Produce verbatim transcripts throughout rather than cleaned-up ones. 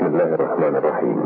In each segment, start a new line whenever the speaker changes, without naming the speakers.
الله الرحمن الرحيم.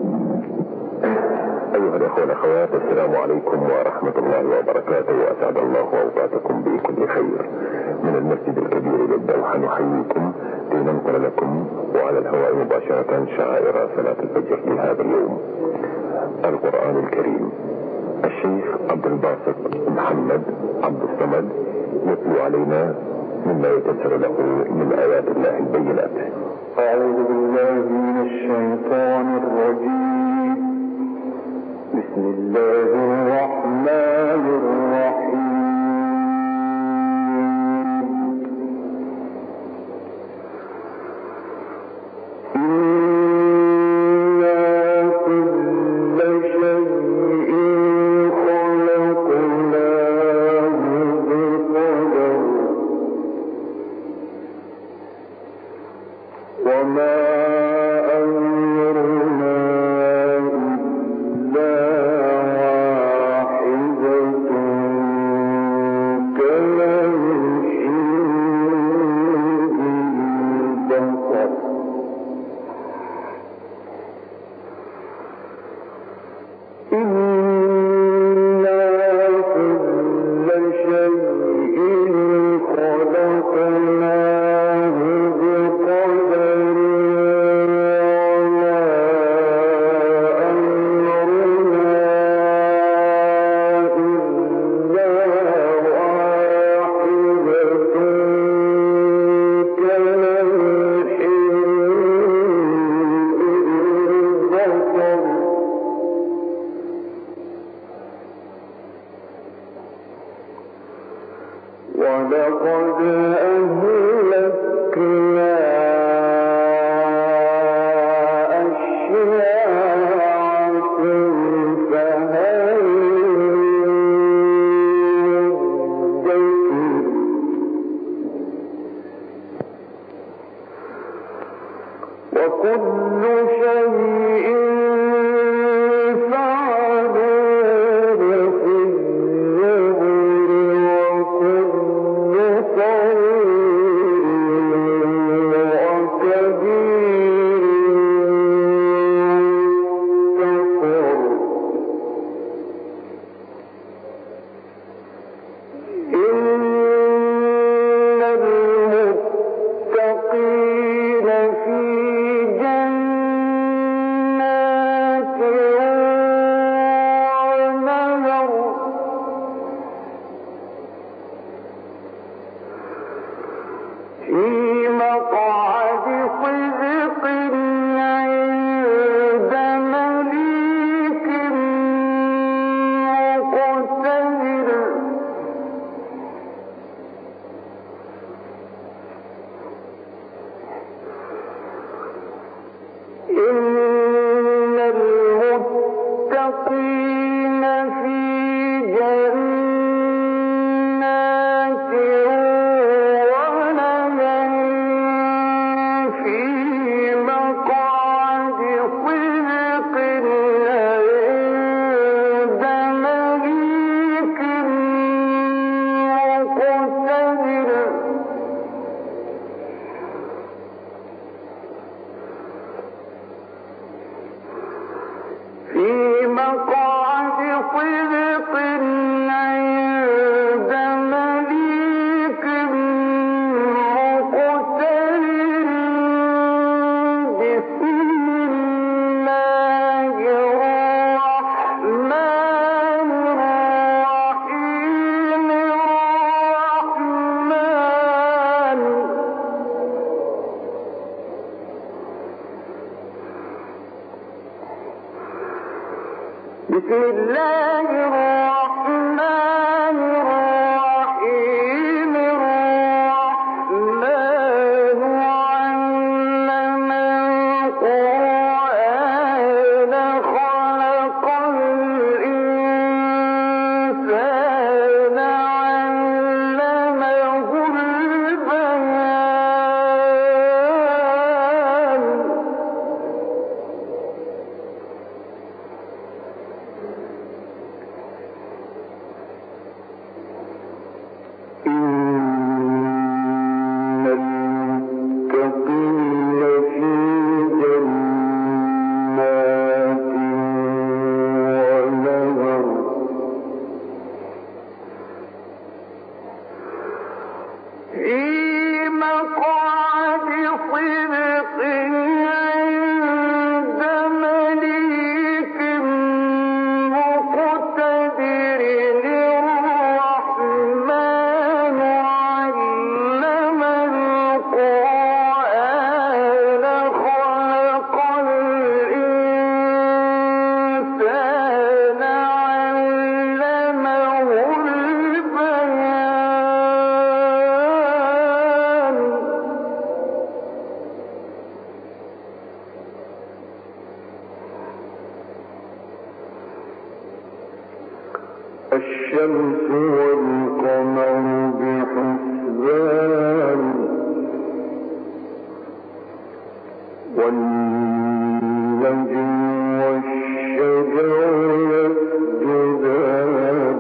أيها الأخوة والأخوات، السلام عليكم ورحمة الله وبركاته، وأسعد الله أوقاتكم بكل خير. من المسجد الكبير للدوحة نحييكم لننقل لكم وعلى الهواء مباشرة شعائر صلاة الفجر لهذا اليوم. القرآن الكريم. الشيخ عبد الباسط محمد عبد الصمد يتلو علينا مما يتسر له من آيات الله البينات.
أعوذ بالله من الشيطان الرجيم. بسم الله الرحمن الرحيم. بسم الله الرحمن الرحيم. الرحمن علم القرآن خلق الإنسان علمه البيان.
الشمس والقمر بحسبان والنجم والشجر يسجدان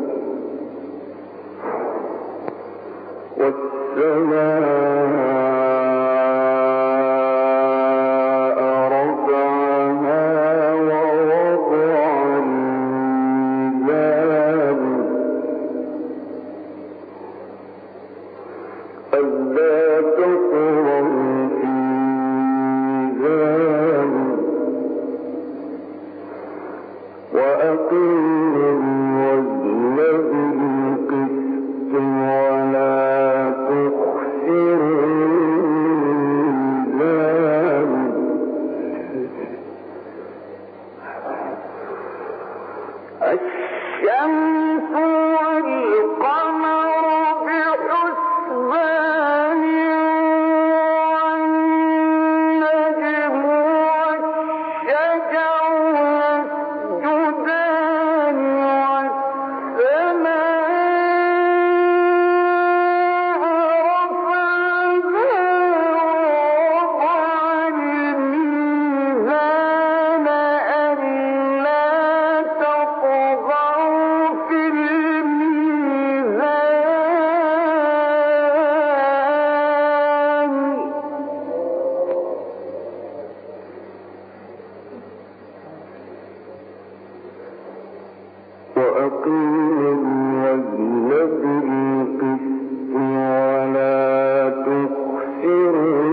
والسماء رفعها ووضع الميزان ألا تطغوا في الميزان وأقيموا الوزن بالقسط ولا تخسروا الميزان الشمس والقمر بحسبان والنجم والشجر يسجدان والسماء رفعها ووضع الميزان ألا تطغوا في الميزان وأقيموا الوزن بالقسط ولا تخسروا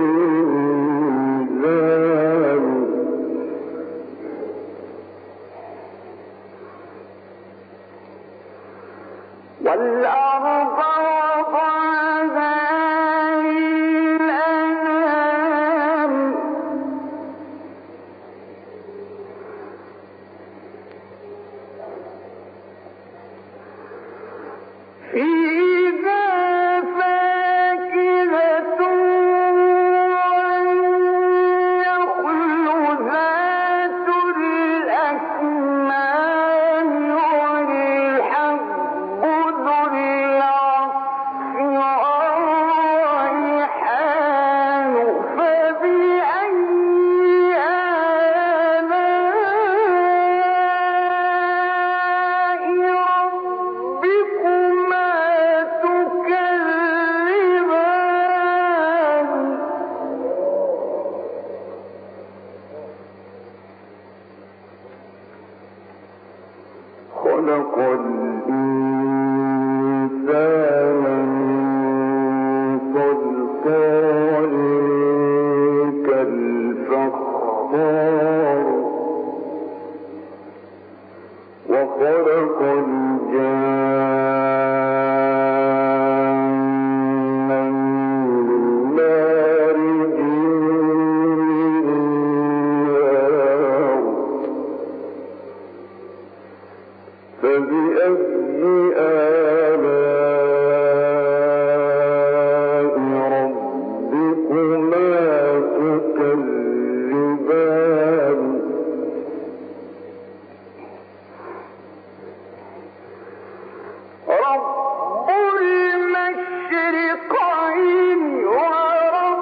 الميزان والأرض وضعها للأنام فيها فاكهة والنخل ذات الأكمام والحب ذو العصف والريحان فبأي آلاء ربكما تكذبان خلق الإنسان من صلصال كالفخار وخلق الجان من مارج من نار فبأي آلاء ربكما تكذبان رب المشرقين ورب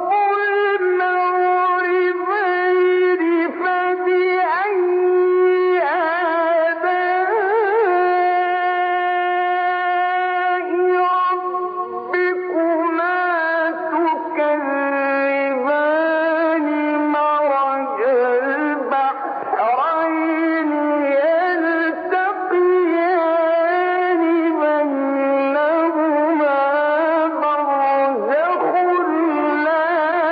المغربين فبأي آلاء ربكما تكذبان مرج البحرين يلتقيان بينهما برزخ لا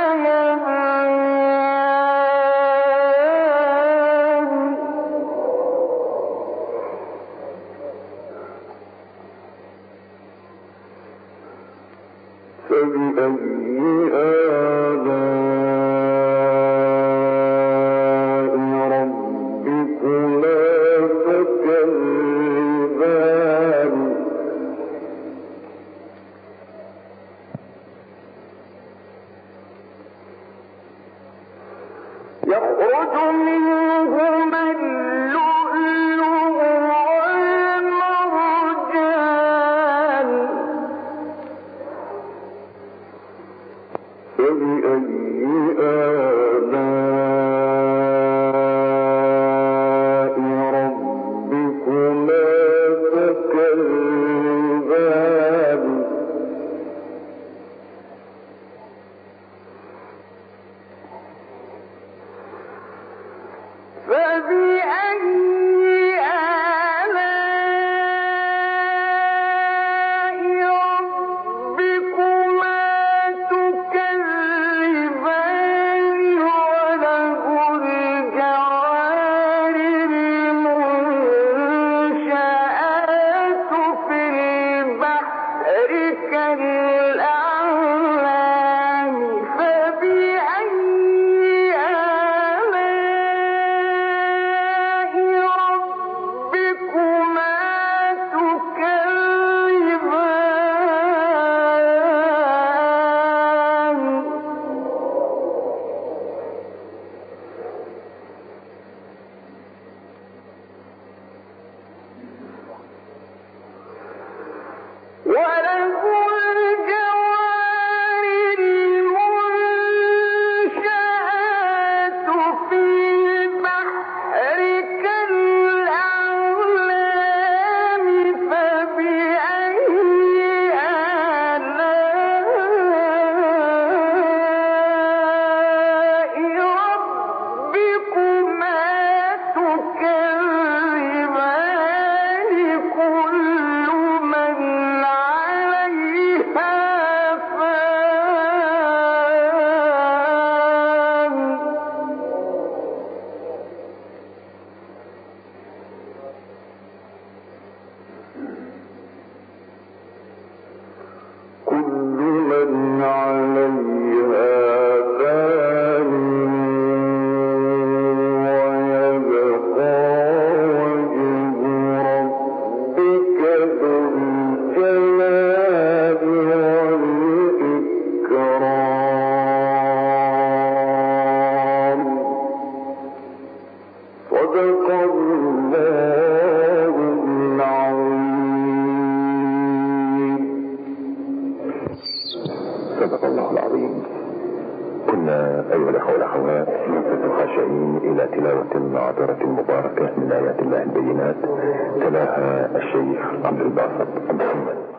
يبغيان فبأي آلاء ربكما تكذبان يخرج منهما اللؤلؤ والمرجان أيها الأخوة والأخوات، نصبح خاشعين إلى تلاوة عطرة مباركة من آيات الله البينات، تلاها الشيخ عبد الباسط محمد.